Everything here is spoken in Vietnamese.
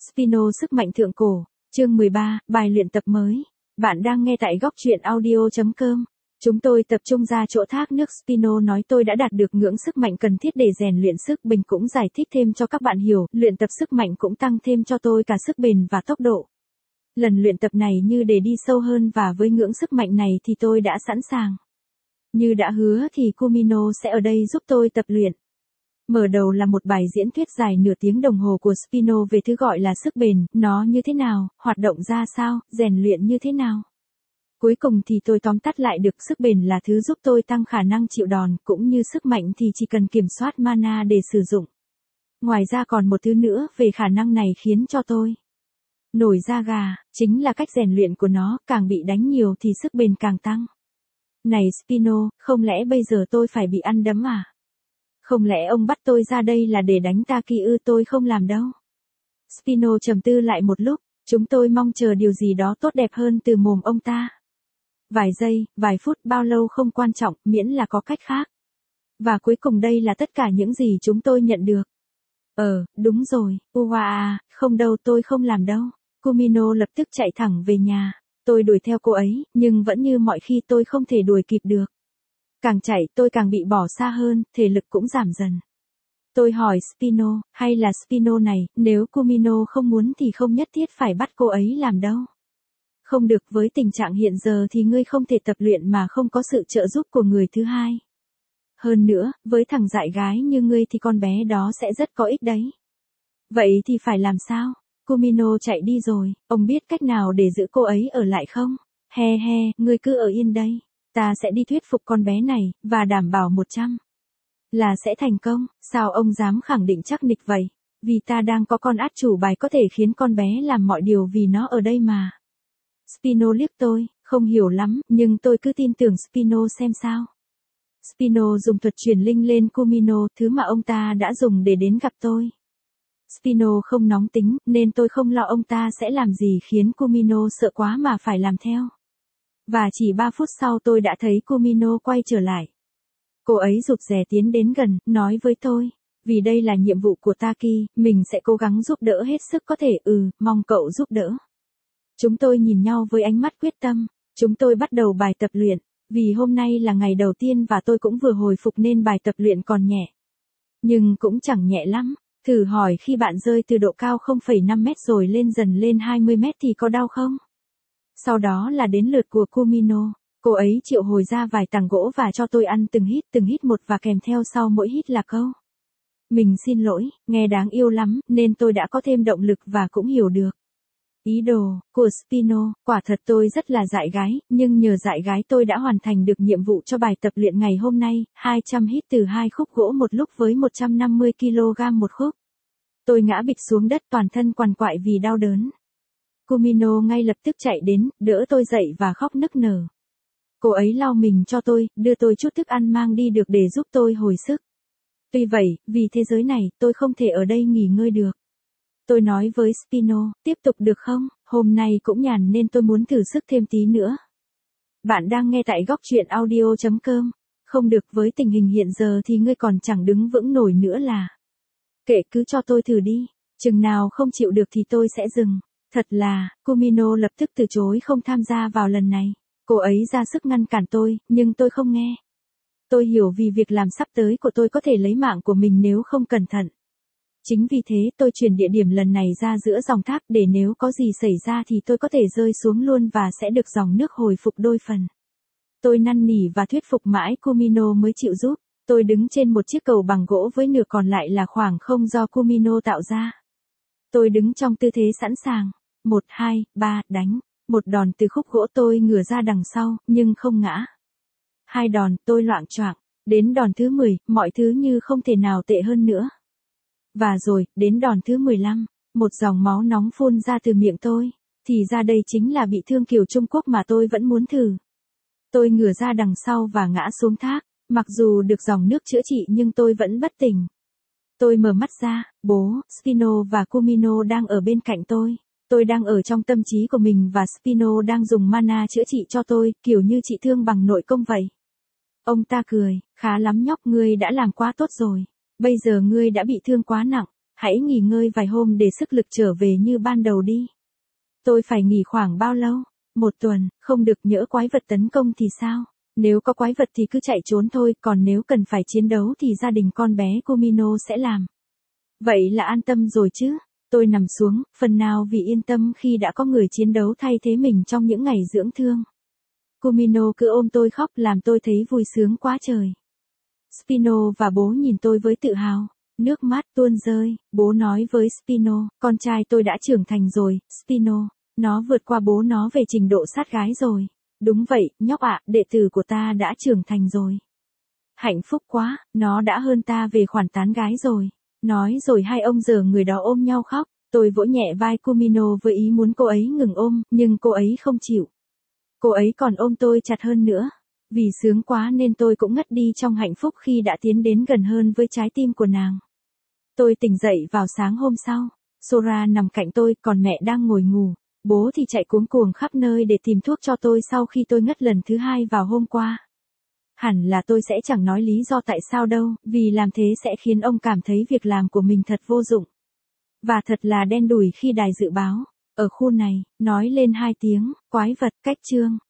Spino sức mạnh thượng cổ, chương 13, bài luyện tập mới. Bạn đang nghe tại góc truyện audio.com. Chúng tôi tập trung ra chỗ thác nước. Spino nói tôi đã đạt được ngưỡng sức mạnh cần thiết để rèn luyện sức bền, cũng giải thích thêm cho các bạn hiểu, luyện tập sức mạnh cũng tăng thêm cho tôi cả sức bền và tốc độ. Lần luyện tập này như để đi sâu hơn và với ngưỡng sức mạnh này thì tôi đã sẵn sàng. Như đã hứa thì Kumino sẽ ở đây giúp tôi tập luyện. Mở đầu là một bài diễn thuyết dài nửa tiếng đồng hồ của Spino về thứ gọi là sức bền, nó như thế nào, hoạt động ra sao, rèn luyện như thế nào. Cuối cùng thì tôi tóm tắt lại được sức bền là thứ giúp tôi tăng khả năng chịu đòn, cũng như sức mạnh thì chỉ cần kiểm soát mana để sử dụng. Ngoài ra còn một thứ nữa về khả năng này khiến cho tôi nổi da gà, chính là cách rèn luyện của nó, càng bị đánh nhiều thì sức bền càng tăng. Này Spino, không lẽ bây giờ tôi phải bị ăn đấm à? Không lẽ ông bắt tôi ra đây là để đánh ta kia ư? Tôi không làm đâu. Spino trầm tư lại một lúc, chúng tôi mong chờ điều gì đó tốt đẹp hơn từ mồm ông ta. Vài giây, vài phút, bao lâu không quan trọng, miễn là có cách khác. Và cuối cùng đây là tất cả những gì chúng tôi nhận được. Đúng rồi, không đâu, tôi không làm đâu. Kumino lập tức chạy thẳng về nhà. Tôi đuổi theo cô ấy, nhưng vẫn như mọi khi tôi không thể đuổi kịp được. Càng chạy tôi càng bị bỏ xa hơn, thể lực cũng giảm dần. Tôi hỏi Spino, hay là Spino này, nếu Kumino không muốn thì không nhất thiết phải bắt cô ấy làm đâu. Không được, với tình trạng hiện giờ thì ngươi không thể tập luyện mà không có sự trợ giúp của người thứ hai. Hơn nữa, với thằng dại gái như ngươi thì con bé đó sẽ rất có ích đấy. Vậy thì phải làm sao? Kumino chạy đi rồi, ông biết cách nào để giữ cô ấy ở lại không? Ngươi cứ ở yên đây. Ta sẽ đi thuyết phục con bé này, và đảm bảo 100 là sẽ thành công. Sao ông dám khẳng định chắc nịch vậy? Vì ta đang có con át chủ bài có thể khiến con bé làm mọi điều vì nó ở đây mà. Spino liếc tôi, không hiểu lắm, nhưng tôi cứ tin tưởng Spino xem sao. Spino dùng thuật truyền linh lên Kumino, thứ mà ông ta đã dùng để đến gặp tôi. Spino không nóng tính, nên tôi không lo ông ta sẽ làm gì khiến Kumino sợ quá mà phải làm theo. Và chỉ 3 phút sau tôi đã thấy Kumino quay trở lại. Cô ấy rụt rè tiến đến gần, nói với tôi, vì đây là nhiệm vụ của Taki, mình sẽ cố gắng giúp đỡ hết sức có thể. Mong cậu giúp đỡ. Chúng tôi nhìn nhau với ánh mắt quyết tâm. Chúng tôi bắt đầu bài tập luyện. Vì hôm nay là ngày đầu tiên và tôi cũng vừa hồi phục nên bài tập luyện còn nhẹ. Nhưng cũng chẳng nhẹ lắm. Thử hỏi khi bạn rơi từ độ cao 0,5 mét rồi lên dần lên 20 mét thì có đau không? Sau đó là đến lượt của Kumino. Cô ấy triệu hồi ra vài tảng gỗ và cho tôi ăn từng hít một, và kèm theo sau mỗi hít là câu. Mình xin lỗi, nghe đáng yêu lắm, nên tôi đã có thêm động lực và cũng hiểu được ý đồ của Spino. Quả thật tôi rất là dại gái, nhưng nhờ dại gái tôi đã hoàn thành được nhiệm vụ cho bài tập luyện ngày hôm nay, 200 hít từ 2 khúc gỗ một lúc với 150 kg một khúc. Tôi ngã bịch xuống đất, toàn thân quằn quại vì đau đớn. Kumino ngay lập tức chạy đến, đỡ tôi dậy và khóc nức nở. Cô ấy lau mình cho tôi, đưa tôi chút thức ăn mang đi được để giúp tôi hồi sức. Tuy vậy, vì thế giới này, tôi không thể ở đây nghỉ ngơi được. Tôi nói với Spino, tiếp tục được không? Hôm nay cũng nhàn nên tôi muốn thử sức thêm tí nữa. Bạn đang nghe tại góc truyện audio.com. Không được, với tình hình hiện giờ thì ngươi còn chẳng đứng vững nổi nữa là. Kệ, cứ cho tôi thử đi. Chừng nào không chịu được thì tôi sẽ dừng. Thật là, Kumino lập tức từ chối không tham gia vào lần này. Cô ấy ra sức ngăn cản tôi, nhưng tôi không nghe. Tôi hiểu vì việc làm sắp tới của tôi có thể lấy mạng của mình nếu không cẩn thận. Chính vì thế tôi chuyển địa điểm lần này ra giữa dòng thác để nếu có gì xảy ra thì tôi có thể rơi xuống luôn và sẽ được dòng nước hồi phục đôi phần. Tôi năn nỉ và thuyết phục mãi Kumino mới chịu giúp. Tôi đứng trên một chiếc cầu bằng gỗ với nửa còn lại là khoảng không do Kumino tạo ra. Tôi đứng trong tư thế sẵn sàng. 1, 2, 3, đánh. Một đòn từ khúc gỗ tôi ngửa ra đằng sau, nhưng không ngã. 2 đòn, tôi loạng choạng. Đến đòn thứ 10, mọi thứ như không thể nào tệ hơn nữa. Và rồi, đến đòn thứ 15, một dòng máu nóng phun ra từ miệng tôi. Thì ra đây chính là bị thương kiểu Trung Quốc mà tôi vẫn muốn thử. Tôi ngửa ra đằng sau và ngã xuống thác. Mặc dù được dòng nước chữa trị nhưng tôi vẫn bất tỉnh. Tôi mở mắt ra, bố, Spino và Kumino đang ở bên cạnh tôi. Tôi đang ở trong tâm trí của mình và Spino đang dùng mana chữa trị cho tôi, kiểu như trị thương bằng nội công vậy. Ông ta cười, khá lắm nhóc, ngươi đã làm quá tốt rồi. Bây giờ ngươi đã bị thương quá nặng, Hãy nghỉ ngơi vài hôm để sức lực trở về như ban đầu đi. Tôi phải nghỉ khoảng bao lâu? 1 tuần, không được, nhỡ quái vật tấn công thì sao? Nếu có quái vật thì cứ chạy trốn thôi, còn nếu cần phải chiến đấu thì gia đình con bé Kumino sẽ làm. Vậy là an tâm rồi chứ? Tôi nằm xuống, phần nào vì yên tâm khi đã có người chiến đấu thay thế mình trong những ngày dưỡng thương. Kumino cứ ôm tôi khóc làm tôi thấy vui sướng quá trời. Spino và bố nhìn tôi với tự hào. Nước mắt tuôn rơi, bố nói với Spino, con trai tôi đã trưởng thành rồi, Spino. Nó vượt qua bố nó về trình độ sát gái rồi. Đúng vậy, nhóc ạ, đệ tử của ta đã trưởng thành rồi. Hạnh phúc quá, nó đã hơn ta về khoản tán gái rồi. Nói rồi hai ông già người đó ôm nhau khóc. Tôi vỗ nhẹ vai Kumino với ý muốn cô ấy ngừng ôm, nhưng cô ấy không chịu. Cô ấy còn ôm tôi chặt hơn nữa. Vì sướng quá nên tôi cũng ngất đi trong hạnh phúc khi đã tiến đến gần hơn với trái tim của nàng. Tôi tỉnh dậy vào sáng hôm sau. Sora nằm cạnh tôi, còn mẹ đang ngồi ngủ. Bố thì chạy cuống cuồng khắp nơi để tìm thuốc cho tôi sau khi tôi ngất lần thứ 2 vào hôm qua. Hẳn là tôi sẽ chẳng nói lý do tại sao đâu, vì làm thế sẽ khiến ông cảm thấy việc làm của mình thật vô dụng. Và thật là đen đủi khi đài dự báo, ở khu này, nói lên 2 tiếng, quái vật, cách chương.